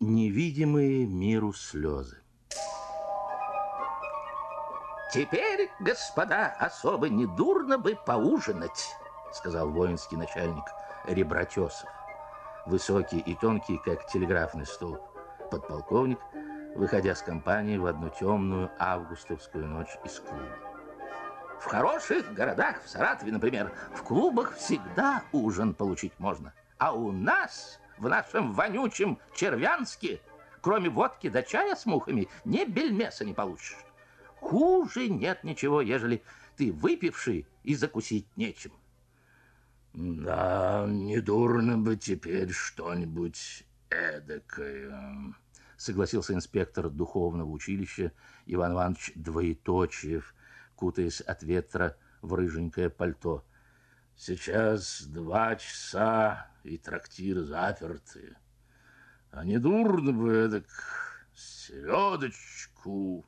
Невидимые миру слезы. Теперь, господа, особо недурно бы поужинать, сказал воинский начальник Ребратесов. Высокий и тонкий, как телеграфный столб. Подполковник, выходя с компании в одну темную августовскую ночь из клуба. В хороших городах, в Саратове, например, в клубах всегда ужин получить можно. А у нас, в нашем вонючем Червянске, кроме водки да чая с мухами, ни бельмеса не получишь. Хуже нет ничего, ежели ты выпивший и закусить нечем. Да, недурно бы теперь что-нибудь эдакое, согласился инспектор духовного училища Иван Иванович Двоеточиев, кутаясь от ветра в рыженькое пальто. Сейчас 2 часа, и трактир заперты. А недурно бы эдак селедочку,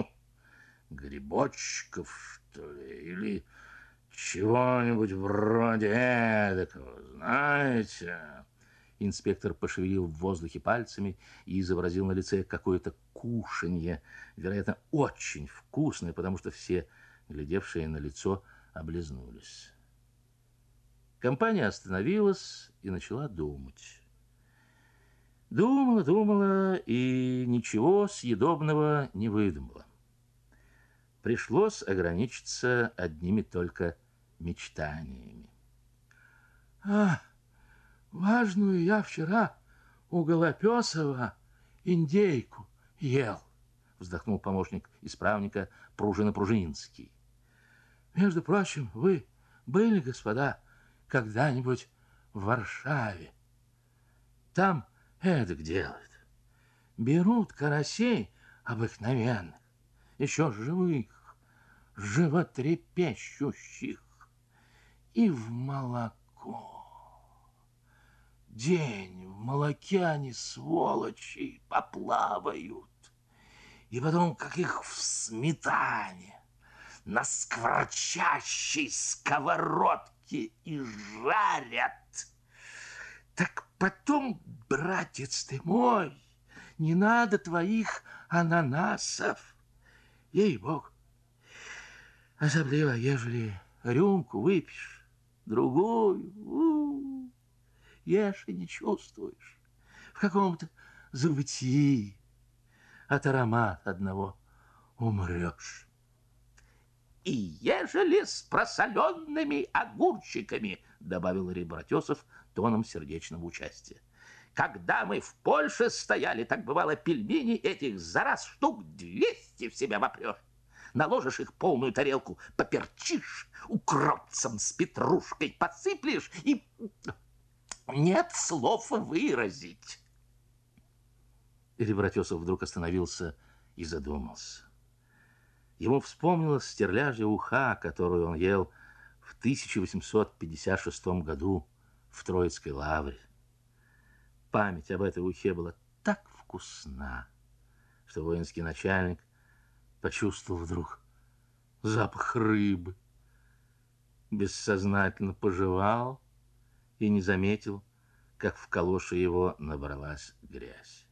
грибочков, что ли, или чего-нибудь вроде эдакого, знаете. Инспектор пошевелил в воздухе пальцами и изобразил на лице какое-то кушанье, вероятно, очень вкусное, потому что все, глядевшие на лицо, облизнулись. Компания остановилась и начала думать. Думала и ничего съедобного не выдумала. Пришлось ограничиться одними только мечтаниями. Важную я вчера у Голопесова индейку ел, вздохнул помощник исправника Пружина-Пружининский. Между прочим, вы были, господа, когда-нибудь в Варшаве? Там эдак делают. Берут карасей обыкновенных, еще живых, животрепещущих, и в молоко. День в молоке они, сволочи, поплавают. И потом, как их в сметане, на скворчащей сковородке и жарят. Так потом, братец ты мой, не надо твоих ананасов. Ей-богу. Особливо, ежели рюмку выпьешь, другую, ешь и не чувствуешь. В каком-то забытии от аромата одного умрешь. И ежели с просоленными огурчиками, добавил Ребратесов тоном сердечного участия. Когда мы в Польше стояли, так бывало, пельмени этих за раз штук 200 в себя вопрешь. Наложишь их полную тарелку, поперчишь, укропцем с петрушкой посыплешь и... нет слов выразить. Ребратесов вдруг остановился и задумался. Ему вспомнилась стерляжья уха, которую он ел в 1856 году в Троицкой лавре. Память об этой ухе была так вкусна, что воинский начальник почувствовал вдруг запах рыбы, бессознательно пожевал и не заметил, как в калоше его набралась грязь.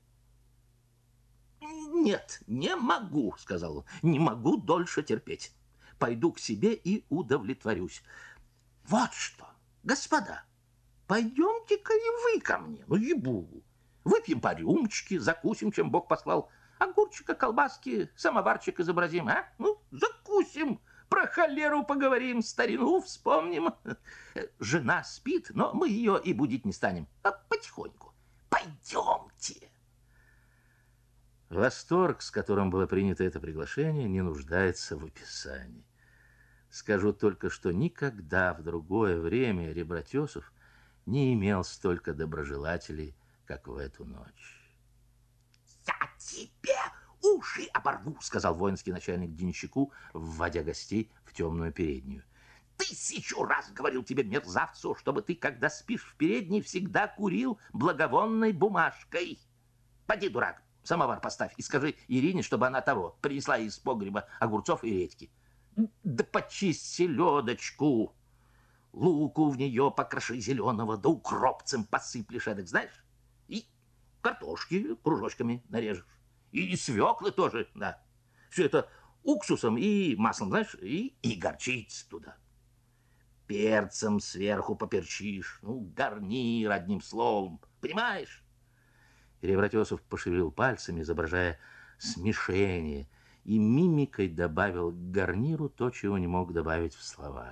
«Нет, не могу», — сказал он, — «не могу дольше терпеть. Пойду к себе и удовлетворюсь. Вот что, господа, пойдемте-ка и вы ко мне, ну, ей-богу. Выпьем по рюмочке, закусим, чем Бог послал. Огурчика, колбаски, самоварчик изобразим, а? Ну, закусим, про холеру поговорим, старину вспомним. Жена спит, но мы ее и будить не станем, а потихоньку. Пойдемте». Восторг, с которым было принято это приглашение, не нуждается в описании. Скажу только, что никогда в другое время Ребратесов не имел столько доброжелателей, как в эту ночь. «Я тебе уши оборву», — сказал воинский начальник денщику, вводя гостей в темную переднюю. «1000 раз говорил тебе, мерзавцу, чтобы ты, когда спишь в передней, всегда курил благовонной бумажкой. Поди, дурак, самовар поставь и скажи Ирине, чтобы она того принесла из погреба огурцов и редьки. Да почисть селедочку, луку в нее покроши зеленого, да укропцем посыплешь, эдак, знаешь? И картошки кружочками нарежешь. И свеклы тоже, да. Все это уксусом и маслом, знаешь, и горчица туда. Перцем сверху поперчишь, ну, гарнир, одним словом, понимаешь? Ревратесов пошевелил пальцами, изображая смешение, и мимикой добавил к гарниру то, чего не мог добавить в словах.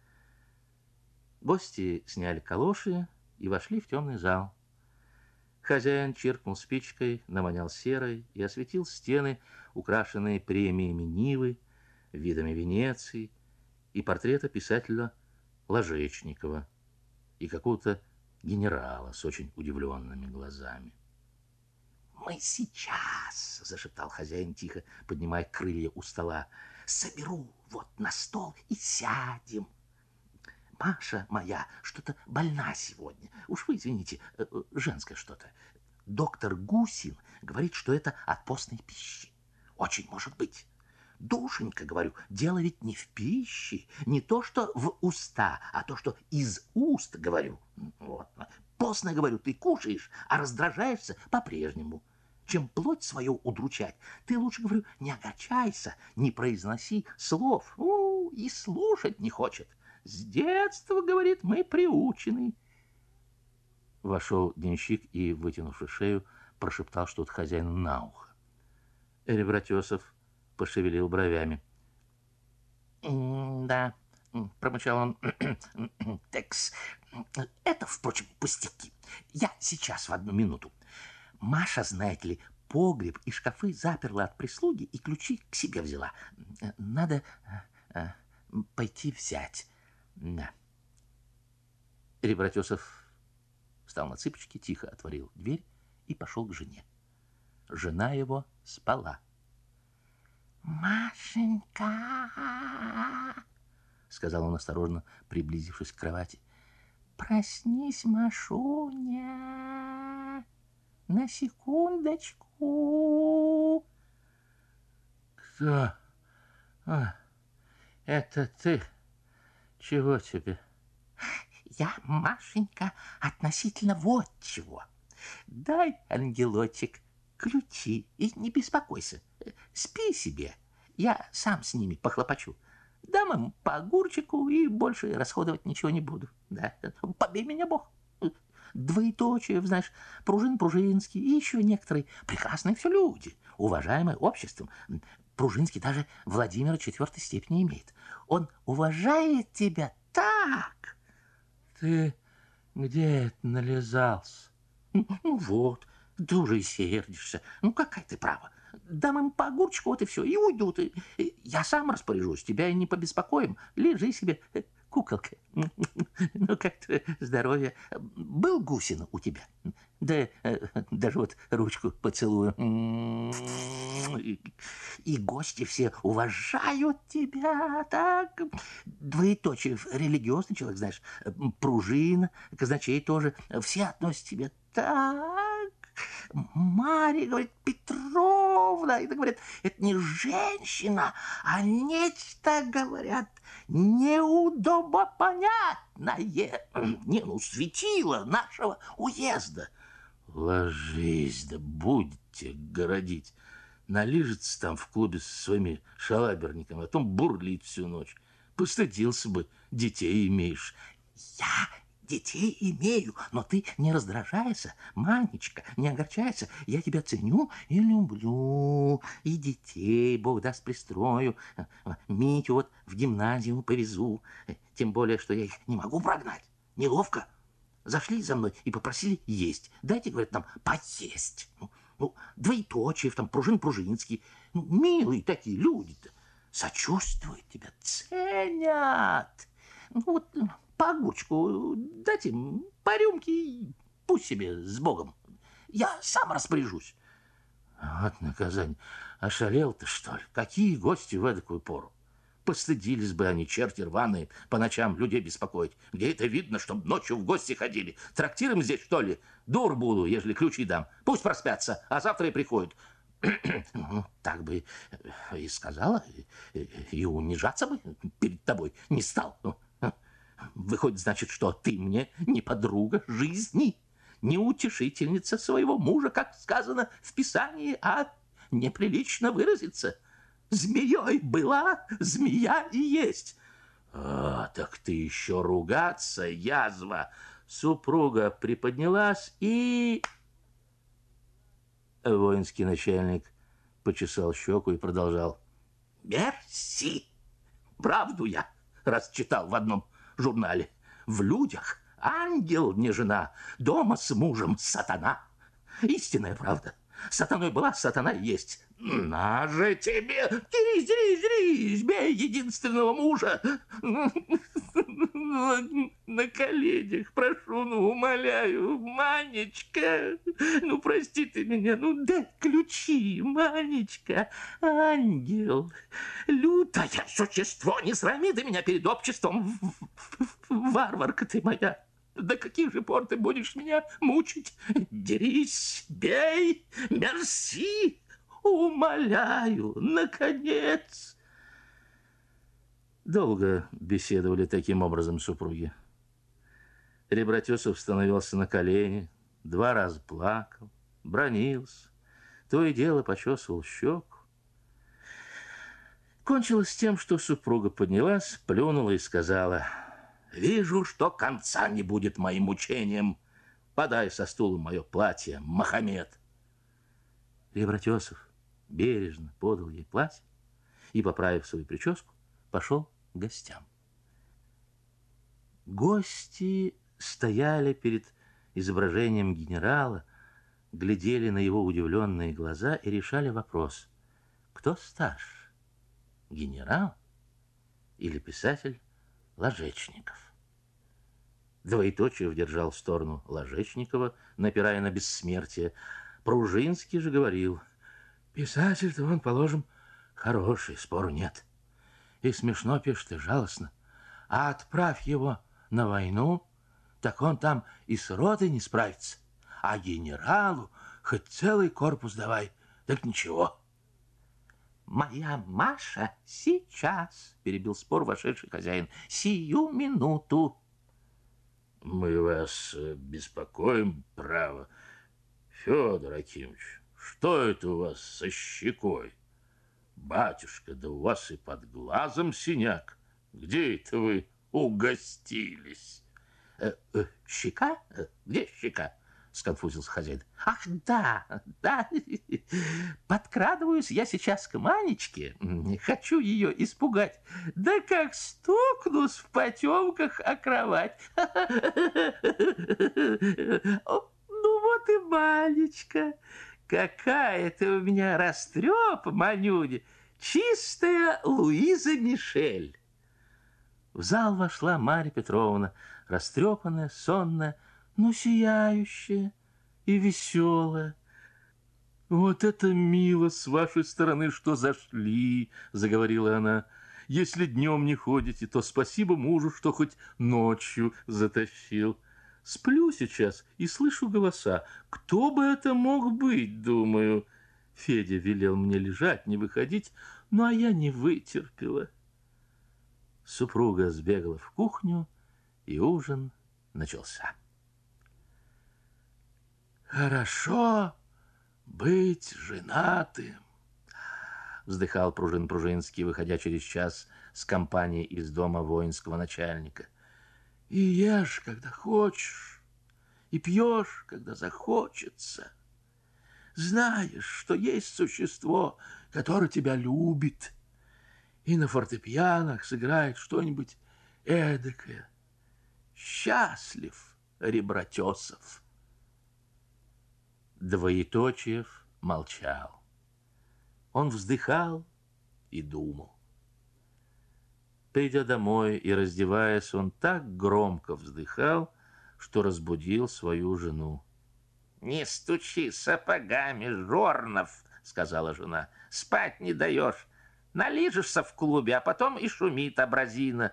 Гости сняли калоши и вошли в темный зал. Хозяин чиркнул спичкой, навонял серой и осветил стены, украшенные премиями Нивы, видами Венеции и портрета писателя Ложечникова и какого-то генерала с очень удивленными глазами. «Мы сейчас, — зашептал хозяин тихо, поднимая крылья у стола, — соберу вот на стол и сядем. Маша моя что-то больна сегодня. Уж вы извините, женское что-то. Доктор Гусин говорит, что это от постной пищи. Очень может быть. Душенька, говорю, дело ведь не в пище, не то, что в уста, а то, что из уст, говорю. Вот. Постно, говорю, ты кушаешь, а раздражаешься по-прежнему. Чем плоть свою удручать, ты лучше, говорю, не огорчайся, не произноси слов. И слушать не хочет. С детства, говорит, мы приучены. Вошел денщик и, вытянувши шею, прошептал что-то хозяину на ухо. Ревратесов пошевелил бровями. Да, промычал он. Текс, это, впрочем, пустяки. Я сейчас в одну минуту. Маша, знаете ли, погреб и шкафы заперла от прислуги и ключи к себе взяла. Надо пойти взять. Да. Ревратесов встал на цыпочки, тихо отворил дверь и пошел к жене. Жена его спала. «Машенька!» — сказал он осторожно, приблизившись к кровати. «Проснись, Машуня! На секундочку!» «Кто? Это ты? Чего тебе?» «Я, Машенька, относительно вот чего. Дай, ангелочек, ключи и не беспокойся. Спи себе, я сам с ними похлопочу. Дам им по огурчику и больше расходовать ничего не буду. Да, побей меня Бог. Двоеточие, знаешь, Пружинский и еще некоторые прекрасные все люди, уважаемые обществом. Пружинский даже Владимира 4-й степени имеет. Он уважает тебя так». «Ты где это нализался?» «Ну вот, ты уже и сердишься. Ну какая ты права. Дам им по огурчику, вот и все, и уйдут. И я сам распоряжусь, тебя и не побеспокоим. Лежи себе, куколка. Ну как твое здоровье? Был Гусин у тебя? Да даже вот ручку поцелую. И гости все уважают тебя, так? Двоеточие, религиозный человек, знаешь, Пружина, казначей тоже. Все относят к тебе так. Марья, говорит, Петровна, это, говорят, это не женщина, а нечто, говорят, неудобопонятное. Не, ну, светило нашего уезда. «Ложись, да будете городить. Налижется там в клубе со своими шалаберниками, а потом бурлит всю ночь. Постыдился бы, детей имеешь». Я детей имею, но ты не раздражайся, Манечка, не огорчайся. Я тебя ценю и люблю. И детей, Бог даст, пристрою. Митю вот в гимназию повезу. Тем более, что я их не могу прогнать. Неловко. Зашли за мной и попросили есть. Дайте, говорят, нам поесть. Ну, двоеточие, там, Пружинский. Ну, милые такие люди-то. Сочувствуют тебя, ценят. Ну, вот по огурчику дать им, по рюмке, пусть себе с Богом. Я сам распоряжусь. Вот наказание. Ошалел ты, что ли? Какие гости в эдакую пору? Постыдились бы они, черти рваные, по ночам людей беспокоить. Где это видно, чтоб ночью в гости ходили? Трактиром здесь, что ли? Дур буду, ежели ключи дам. Пусть проспятся, а завтра и приходят. Ну, так бы и сказала, и унижаться бы перед тобой не стал. Выходит, значит, что ты мне не подруга жизни, не утешительница своего мужа, как сказано в Писании, а неприлично выразиться. Змеей была, змея и есть. А, так ты еще ругаться, язва. Супруга приподнялась и... Воинский начальник почесал щеку и продолжал. Мерси! Правду я расчитал в одном журнале. В людях ангел не жена, дома с мужем сатана. Истинная правда. Сатаной была, сатана и есть. На же тебе! Дерись, дерись, дерись! Бей единственного мужа! На коленях прошу, ну, умоляю, Манечка! Ну, прости ты меня, ну, дай ключи, Манечка! Ангел! Лютое существо, не срами ты меня перед обществом! Варварка ты моя! До каких же пор ты будешь меня мучить? Дерись, бей, мерси, умоляю, наконец. Долго беседовали таким образом супруги. Ребратесов становился на колени, 2 раза плакал, бранился, то и дело почесывал щеку. Кончилось тем, что супруга поднялась, плюнула и сказала: «Вижу, что конца не будет моим мучениям. Подай со стула мое платье, Мохаммед». Ребратесов бережно подал ей платье и, поправив свою прическу, пошел к гостям. Гости стояли перед изображением генерала, глядели на его удивленные глаза и решали вопрос: кто старше, генерал или писатель Ложечников? Двоеточиев держал в сторону Ложечникова, напирая на бессмертие. Пружинский же говорил: писатель-то он, положим, хороший, спору нет. И смешно пишет, и жалостно. А отправь его на войну, так он там и с ротой не справится. А генералу хоть целый корпус давай, так ничего. «Моя Маша сейчас», — перебил спор вошедший хозяин, — «сию минуту». Мы вас беспокоим, право. Федор Акимович, что это у вас со щекой? Батюшка, да у вас и под глазом синяк. Где это вы угостились? Щека? Где щека? Сконфузился хозяин. Ах, да, да, подкрадываюсь я сейчас к Манечке, хочу ее испугать, да как стукнусь в потемках о кровать. Ну вот и Манечка, какая ты у меня растрепа, Манюня, чистая Луиза Мишель. В зал вошла Марья Петровна, растрепанная, сонная, но сияющая и веселая. «Вот это мило с вашей стороны, что зашли», — заговорила она. «Если днем не ходите, то спасибо мужу, что хоть ночью затащил. Сплю сейчас и слышу голоса. Кто бы это мог быть, думаю. Федя велел мне лежать, не выходить, ну а я не вытерпела». Супруга сбегала в кухню, и ужин начался. «Хорошо быть женатым», — вздыхал Пружинский, выходя через час с компанией из дома воинского начальника. «И ешь, когда хочешь, и пьешь, когда захочется. Знаешь, что есть существо, которое тебя любит, и на фортепианах сыграет что-нибудь эдакое. Счастлив Ребратесов». Двоеточиев молчал. Он вздыхал и думал. Придя домой и раздеваясь, он так громко вздыхал, что разбудил свою жену. «Не стучи сапогами, Жорнов», — сказала жена. «Спать не даешь. Налижешься в клубе, а потом и шумит абразина».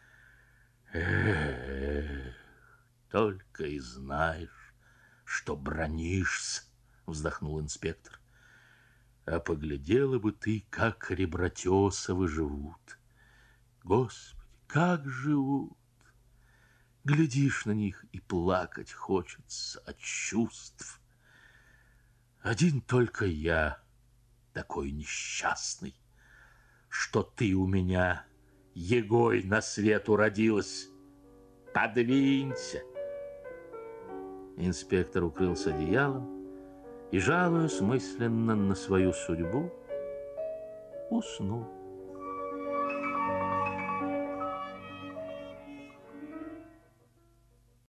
Только и знаешь, что бранишься», — вздохнул инспектор. «А поглядела бы ты, как Ребратесовы живут. Господи, как живут! Глядишь на них, и плакать хочется от чувств. Один только я такой несчастный, что ты у меня, егой, на свет уродилась. Подвинься. Инспектор укрылся одеялом и, жалуясь мысленно на свою судьбу, уснул.